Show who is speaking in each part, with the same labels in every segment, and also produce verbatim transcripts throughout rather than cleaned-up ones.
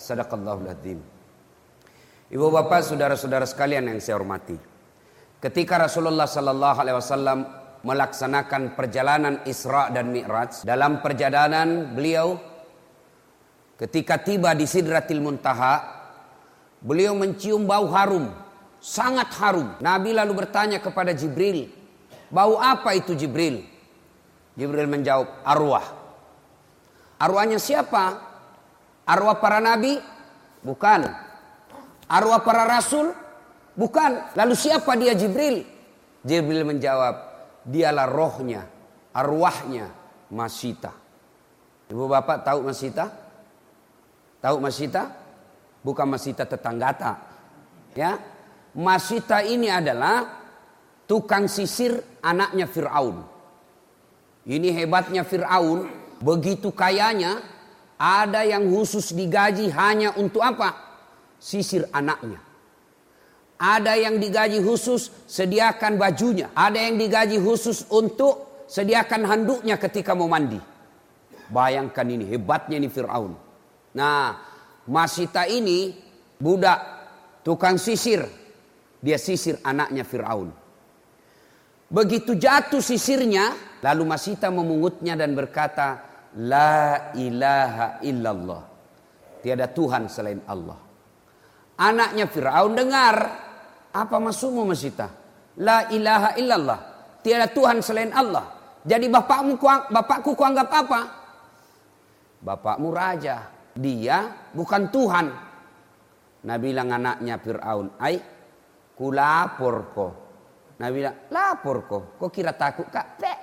Speaker 1: Sadaqallahul adzim. Ibu bapak, saudara-saudara sekalian yang saya hormati. Ketika Rasulullah sallallahu alaihi wasallam melaksanakan perjalanan Isra dan Mi'raj, dalam perjalanan beliau ketika tiba di Sidratil Muntaha, beliau mencium bau harum, sangat harum. Nabi lalu bertanya kepada Jibril, bau apa itu Jibril? Jibril menjawab, arwah. Arwahnya siapa? Arwah para nabi? Bukan. Arwah para rasul? Bukan. Lalu siapa dia Jibril? Jibril menjawab, dialah rohnya, arwahnya Masita. Ibu bapak tahu Masita? Tahu Masita? Bukan Masita tetanggata. Ya, Masita ini adalah tukang sisir anaknya Fir'aun. Ini hebatnya Fir'aun, begitu kayanya, ada yang khusus digaji hanya untuk apa? Sisir anaknya. Ada yang digaji khusus sediakan bajunya. Ada yang digaji khusus untuk sediakan handuknya ketika mau mandi. Bayangkan ini, hebatnya ini Fir'aun. Nah, Masita ini budak tukang sisir. Dia sisir anaknya Fir'aun. Begitu jatuh sisirnya, lalu Masita memungutnya dan berkata, La ilaha illallah. Tiada Tuhan selain Allah. Anaknya Fir'aun dengar. Apa maksudmu Masita? La ilaha illallah. Tiada Tuhan selain Allah. Jadi bapakmu, bapakku kuanggap apa? Bapakmu raja. Dia bukan Tuhan. Nabi bilang anaknya Fir'aun, Ay, ku lapor ko. Nabi bilang, lapor ko. Kok kira takut kak? Pek.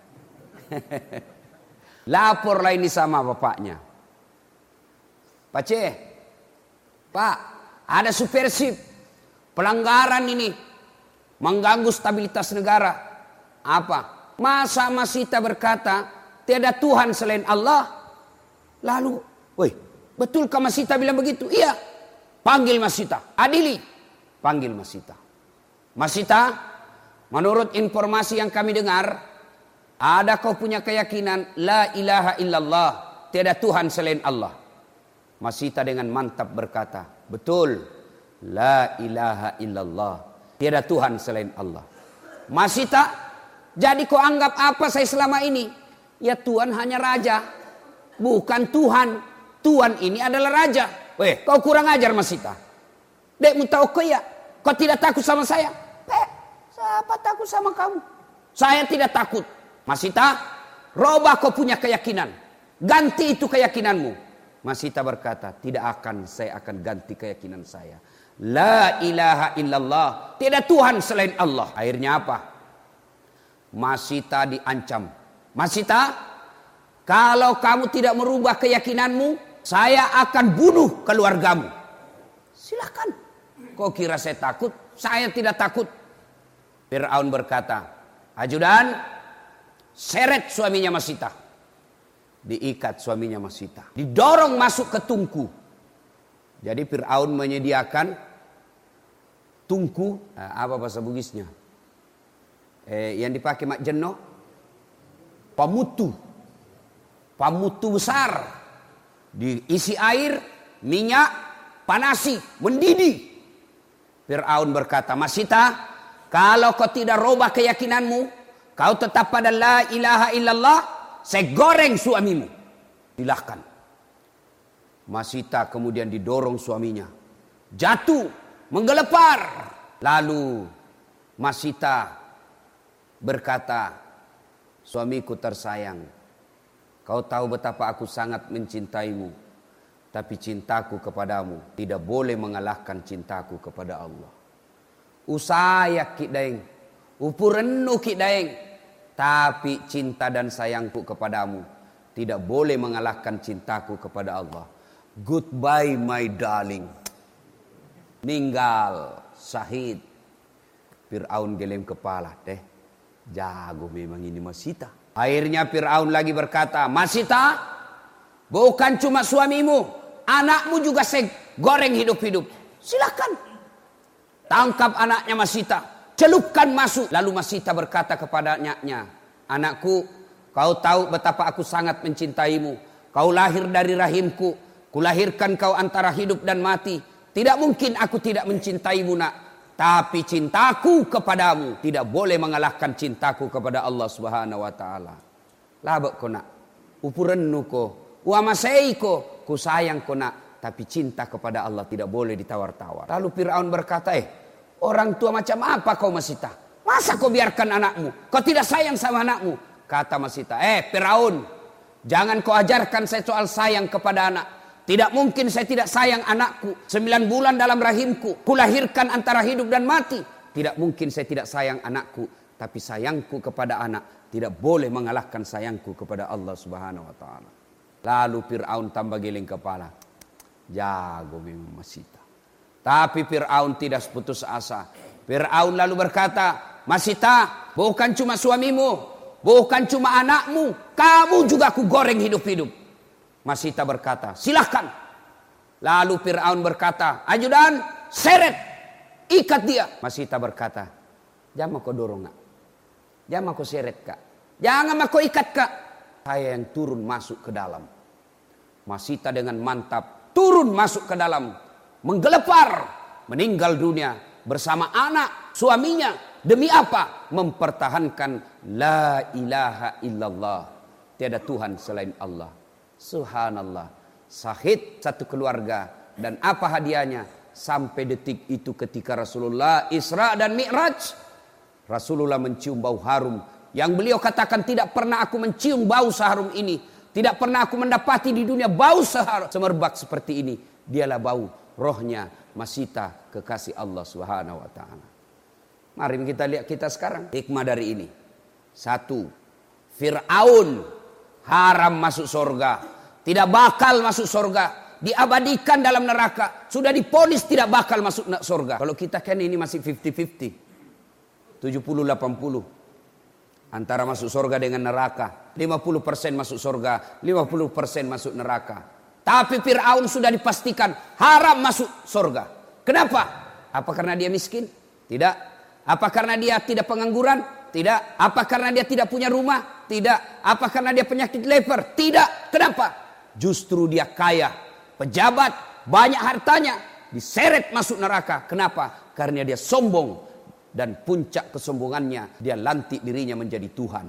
Speaker 1: Laporlah ini sama bapaknya. Pak C, Pak, ada subversif, pelanggaran ini, mengganggu stabilitas negara. Apa? Masa Masita berkata, tiada Tuhan selain Allah? Lalu, woi, betulkah Masita bilang begitu? Iya. Panggil Masita, adili. Panggil Masita. Masita, menurut informasi yang kami dengar, ada kau punya keyakinan la ilaha illallah, tiada Tuhan selain Allah. Masita dengan mantap berkata, betul, la ilaha illallah, tiada Tuhan selain Allah. Masita, jadi kau anggap apa saya selama ini? Ya Tuhan hanya raja, bukan Tuhan. Tuhan ini adalah raja. Weh, kau kurang ajar Masita. Dek mu tahu kau ya, kau tidak takut sama saya? Eh, siapa takut sama kamu? Saya tidak takut. Masita, robah kau punya keyakinan. Ganti itu keyakinanmu. Masita berkata, tidak akan, saya akan ganti keyakinan saya. La ilaha illallah, tidak Tuhan selain Allah. Akhirnya apa? Masita diancam. Masita, kalau kamu tidak merubah keyakinanmu, saya akan bunuh keluargamu. Silakan. Kau kira saya takut? Saya tidak takut. Fir'aun berkata, ajudan, seret suaminya Masita. Diikat suaminya Masita. Didorong masuk ke tungku. Jadi Fir'aun menyediakan tungku. Eh, apa bahasa Bugisnya? Eh, yang dipakai mak jeno. Pamutu. Pamutu besar. Diisi air, minyak, panasi, mendidih. Fir'aun berkata, Masita, kalau kau tidak robah keyakinanmu, kau tetap pada la ilaha illallah, saya goreng suamimu. Silahkan. Masita kemudian didorong suaminya. Jatuh, menggelepar. Lalu Masita berkata, suamiku tersayang, kau tahu betapa aku sangat mencintaimu. Tapi cintaku kepadamu tidak boleh mengalahkan cintaku kepada Allah. Usaya ki daeng, upurenu ki daeng. Tapi cinta dan sayangku kepadamu tidak boleh mengalahkan cintaku kepada Allah. Goodbye my darling. Ninggal, syahid. Fir'aun geleng kepala. Teh, jago memang ini Masita. Akhirnya Fir'aun lagi berkata, Masita, bukan cuma suamimu, anakmu juga saya goreng hidup-hidup. Silakan. Tangkap anaknya Masita, celupkan masuk. Lalu Masita berkata kepada anaknya, anakku, kau tahu betapa aku sangat mencintaimu. Kau lahir dari rahimku. kulahirkan kau antara hidup dan mati. Tidak mungkin aku tidak mencintaimu nak. Tapi cintaku kepadamu tidak boleh mengalahkan cintaku kepada Allah Subhanahu wa taala. Labak ko nak. Upurennu ko. Uamasei ko. Ku sayang ko nak. Tapi cinta kepada Allah tidak boleh ditawar-tawar. Lalu Fir'aun berkata, eh orang tua macam apa kau Masita? Masa kau biarkan anakmu? Kau tidak sayang sama anakmu? Kata Masita, eh Fir'aun, jangan kau ajarkan saya soal sayang kepada anak. Tidak mungkin saya tidak sayang anakku. Sembilan bulan dalam rahimku. Kulahirkan antara hidup dan mati. Tidak mungkin saya tidak sayang anakku. Tapi sayangku kepada anak tidak boleh mengalahkan sayangku kepada Allah Subhanahu wa taala. Lalu Fir'aun tambah giling kepala. Jago memang Masita. Tapi Fir'aun tidak putus asa. Fir'aun lalu berkata, Masita, bukan cuma suamimu, bukan cuma anakmu, kamu juga aku goreng hidup-hidup. Masita berkata, silahkan. Lalu Fir'aun berkata, ajudan, seret, ikat dia. Masita berkata, jangan kau dorong kak, jangan kau seret kak, jangan kau ikat kak. Saya yang turun masuk ke dalam. Masita dengan mantap turun masuk ke dalam, menggelepar, meninggal dunia bersama anak suaminya. Demi apa? Mempertahankan la ilaha illallah. Tiada Tuhan selain Allah. Subhanallah. Sahid satu keluarga. Dan apa hadiahnya? Sampai detik itu ketika Rasulullah Isra dan Mi'raj, Rasulullah mencium bau harum yang beliau katakan, tidak pernah aku mencium bau seharum ini. Tidak pernah aku mendapati di dunia bau semerbak seperti ini. Dialah bau rohnya Masita, kekasih Allah Subhanahu wa taala. Mari kita lihat kita sekarang hikmah dari ini. Satu, Fir'aun haram masuk surga, tidak bakal masuk surga, diabadikan dalam neraka, sudah diponis tidak bakal masuk surga. Kalau kita kan ini masih lima puluh lima puluh, tujuh puluh delapan puluh antara masuk surga dengan neraka. Lima puluh persen masuk surga, lima puluh persen masuk neraka. Tapi Fir'aun sudah dipastikan haram masuk surga. Kenapa? Apa karena dia miskin? Tidak. Apa karena dia tidak pengangguran? Tidak. Apa karena dia tidak punya rumah? Tidak. Apa karena dia penyakit leper? Tidak. Kenapa? Justru dia kaya, pejabat, banyak hartanya, diseret masuk neraka. Kenapa? Karena dia sombong, dan puncak kesombongannya dia lantik dirinya menjadi Tuhan.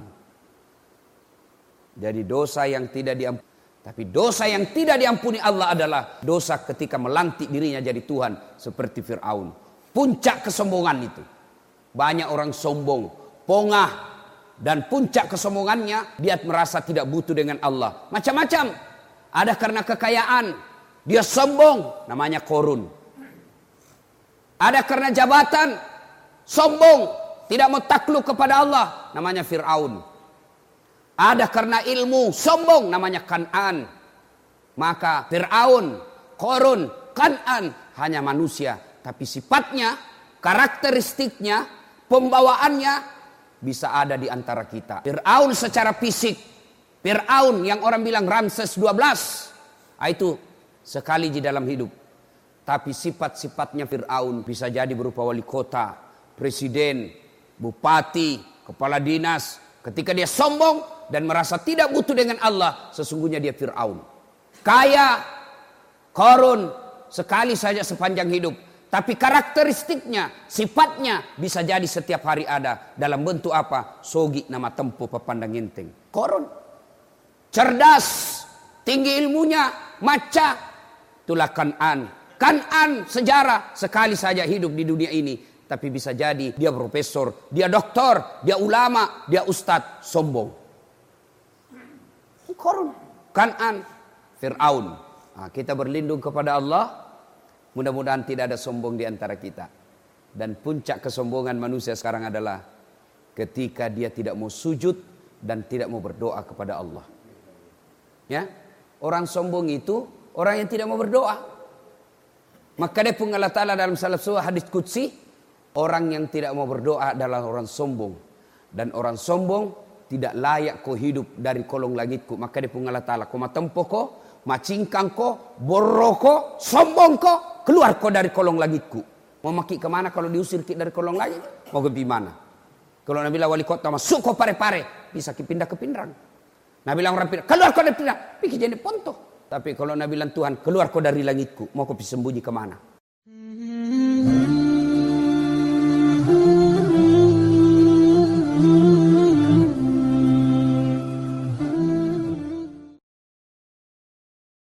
Speaker 1: Jadi dosa yang tidak diampuni, tapi dosa yang tidak diampuni Allah adalah dosa ketika melantik dirinya jadi Tuhan seperti Fir'aun. Puncak kesombongan itu. Banyak orang sombong, pongah, dan puncak kesombongannya dia merasa tidak butuh dengan Allah. Macam-macam. Ada karena kekayaan, dia sombong, namanya korun. Ada karena jabatan, sombong, tidak mau takluk kepada Allah, namanya Fir'aun. Ada karena ilmu, sombong, namanya Kan'an. Maka Fir'aun, Korun, Kan'an hanya manusia, tapi sifatnya, karakteristiknya, pembawaannya bisa ada di antara kita. Fir'aun secara fisik, Fir'aun yang orang bilang Ramses dua belas, itu sekali di dalam hidup. Tapi sifat-sifatnya Fir'aun bisa jadi berupa wali kota, presiden, bupati, kepala dinas. Ketika dia sombong dan merasa tidak butuh dengan Allah, sesungguhnya dia Fir'aun. Kaya, korun, sekali saja sepanjang hidup. Tapi karakteristiknya, sifatnya bisa jadi setiap hari ada. Dalam bentuk apa? Sogi nama tempo pepandang genteng. Korun. Cerdas, tinggi ilmunya, maca. Itulah Kan'an. Kan'an sejarah sekali saja hidup di dunia ini. Tapi bisa jadi dia profesor, dia doktor, dia ulama, dia ustadz, sombong. Korun. Kan'an, Fir'aun. Nah, kita berlindung kepada Allah. Mudah-mudahan tidak ada sombong di antara kita. Dan puncak kesombongan manusia sekarang adalah ketika dia tidak mau sujud dan tidak mau berdoa kepada Allah. Ya, orang sombong itu orang yang tidak mau berdoa. Maka dia pun Allah Ta'ala dalam salah satu hadis qudsi, orang yang tidak mau berdoa adalah orang sombong. Dan orang sombong tidak layak kau hidup dari kolong langitku. Maka dia pun Allah Ta'ala, kau matempo ko, macingkang ko, borro ko, sombong ko, keluar kau dari kolong langitku. Mau maki kemana kalau diusir dari kolong langit? Mau ke mana? Kalau Nabi bilang wali kota masuk kau pare-pare, bisa pindah ke Pindrang. Nabi bilang orang Pindrang, keluar kau dari Pindrang, pikir jadi ponto. Tapi kalau Nabi bilang, Tuhan keluar kau dari langitku, mau kau sembunyi kemana?